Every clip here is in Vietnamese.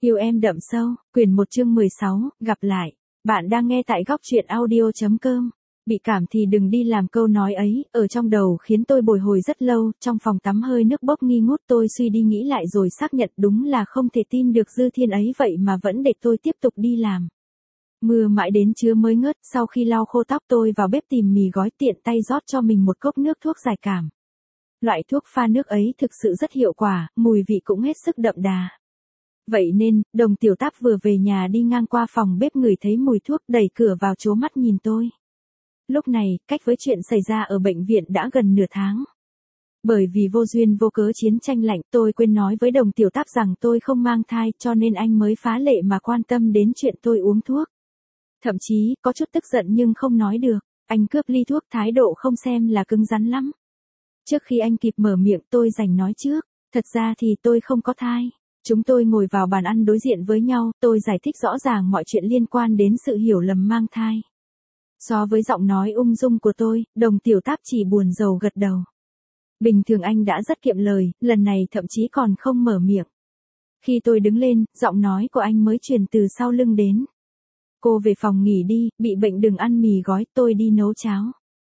Yêu em đậm sâu, quyển 1 chương 16, gặp lại. Bạn đang nghe tại góc truyện audio.com. Bị cảm thì đừng đi làm, câu nói ấy, ở trong đầu khiến tôi bồi hồi rất lâu, trong phòng tắm hơi nước bốc nghi ngút, tôi suy đi nghĩ lại rồi xác nhận đúng là không thể tin được Dư Thiên ấy vậy mà vẫn để tôi tiếp tục đi làm. Mưa mãi đến trưa mới ngớt, sau khi lau khô tóc tôi vào bếp tìm mì gói, tiện tay rót cho mình một cốc nước thuốc giải cảm. Loại thuốc pha nước ấy thực sự rất hiệu quả, mùi vị cũng hết sức đậm đà. Vậy nên, Đồng Tiểu Táp vừa về nhà đi ngang qua phòng bếp ngửi thấy mùi thuốc, đẩy cửa vào trố mắt nhìn tôi. Lúc này, cách với chuyện xảy ra ở bệnh viện đã gần nửa tháng. Bởi vì vô duyên vô cớ chiến tranh lạnh, tôi quên nói với Đồng Tiểu Táp rằng tôi không mang thai, cho nên anh mới phá lệ mà quan tâm đến chuyện tôi uống thuốc. Thậm chí, có chút tức giận nhưng không nói được, anh cướp ly thuốc, thái độ không xem là cứng rắn lắm. Trước khi anh kịp mở miệng, tôi giành nói trước, thật ra thì tôi không có thai. Chúng tôi ngồi vào bàn ăn đối diện với nhau, tôi giải thích rõ ràng mọi chuyện liên quan đến sự hiểu lầm mang thai. So với giọng nói ung dung của tôi, Đồng Tiểu Táp chỉ buồn rầu gật đầu. Bình thường anh đã rất kiệm lời, lần này thậm chí còn không mở miệng. Khi tôi đứng lên, giọng nói của anh mới truyền từ sau lưng đến. Cô về phòng nghỉ đi, bị bệnh đừng ăn mì gói, tôi đi nấu cháo.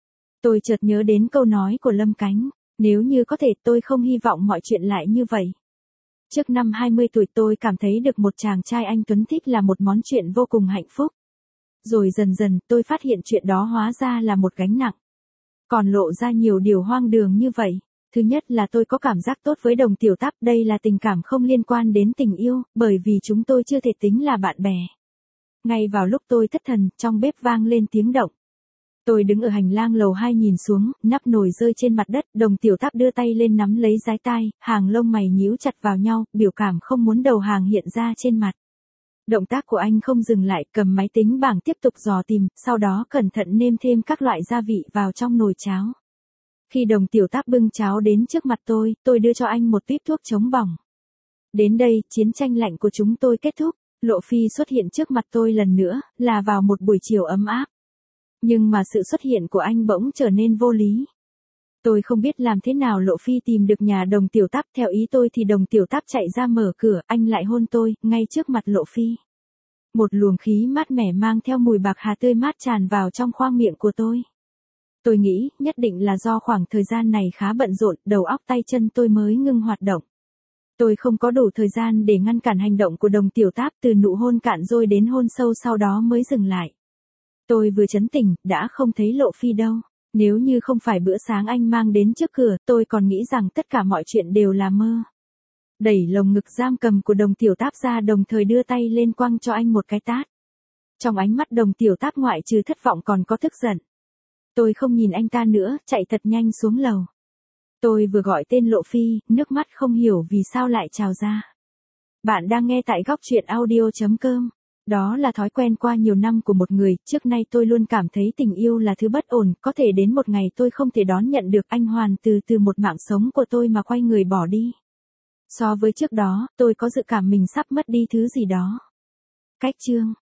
Tôi chợt nhớ đến câu nói của Lâm Cánh, nếu như có thể tôi không hy vọng mọi chuyện lại như vậy. Trước năm 20 tuổi tôi cảm thấy được một chàng trai anh tuấn thích là một món chuyện vô cùng hạnh phúc. Rồi dần dần tôi phát hiện chuyện đó hóa ra là một gánh nặng. Còn lộ ra nhiều điều hoang đường như vậy. Thứ nhất là tôi có cảm giác tốt với Đồng Tiểu Táp, đây là tình cảm không liên quan đến tình yêu, bởi vì chúng tôi chưa thể tính là bạn bè. Ngay vào lúc tôi thất thần, trong bếp vang lên tiếng động. Tôi đứng ở hành lang lầu 2 nhìn xuống, nắp nồi rơi trên mặt đất, Đồng Tiểu Táp đưa tay lên nắm lấy dái tai, hàng lông mày nhíu chặt vào nhau, biểu cảm không muốn đầu hàng hiện ra trên mặt. Động tác của anh không dừng lại, cầm máy tính bảng tiếp tục dò tìm, sau đó cẩn thận nêm thêm các loại gia vị vào trong nồi cháo. Khi Đồng Tiểu Táp bưng cháo đến trước mặt tôi đưa cho anh một tuýp thuốc chống bỏng. Đến đây, chiến tranh lạnh của chúng tôi kết thúc, Lộ Phi xuất hiện trước mặt tôi lần nữa, là vào một buổi chiều ấm áp. Nhưng mà sự xuất hiện của anh bỗng trở nên vô lý. Tôi không biết làm thế nào Lộ Phi tìm được nhà Đồng Tiểu Táp, theo ý tôi thì Đồng Tiểu Táp chạy ra mở cửa, anh lại hôn tôi, ngay trước mặt Lộ Phi. Một luồng khí mát mẻ mang theo mùi bạc hà tươi mát tràn vào trong khoang miệng của tôi. Tôi nghĩ, nhất định là do khoảng thời gian này khá bận rộn, đầu óc tay chân tôi mới ngưng hoạt động. Tôi không có đủ thời gian để ngăn cản hành động của Đồng Tiểu Táp, từ nụ hôn cạn rồi đến hôn sâu sau đó mới dừng lại. Tôi vừa chấn tỉnh, đã không thấy Lộ Phi đâu. Nếu như không phải bữa sáng anh mang đến trước cửa, tôi còn nghĩ rằng tất cả mọi chuyện đều là mơ. Đẩy lồng ngực giam cầm của Đồng Tiểu Táp ra, đồng thời đưa tay lên quăng cho anh một cái tát. Trong ánh mắt Đồng Tiểu Táp ngoại trừ thất vọng còn có tức giận. Tôi không nhìn anh ta nữa, chạy thật nhanh xuống lầu. Tôi vừa gọi tên Lộ Phi, nước mắt không hiểu vì sao lại trào ra. Bạn đang nghe tại góc truyện audio.com. Đó là thói quen qua nhiều năm của một người, trước nay tôi luôn cảm thấy tình yêu là thứ bất ổn, có thể đến một ngày tôi không thể đón nhận được anh hoàn từ một mạng sống của tôi mà quay người bỏ đi. So với trước đó, tôi có dự cảm mình sắp mất đi thứ gì đó. Cách chương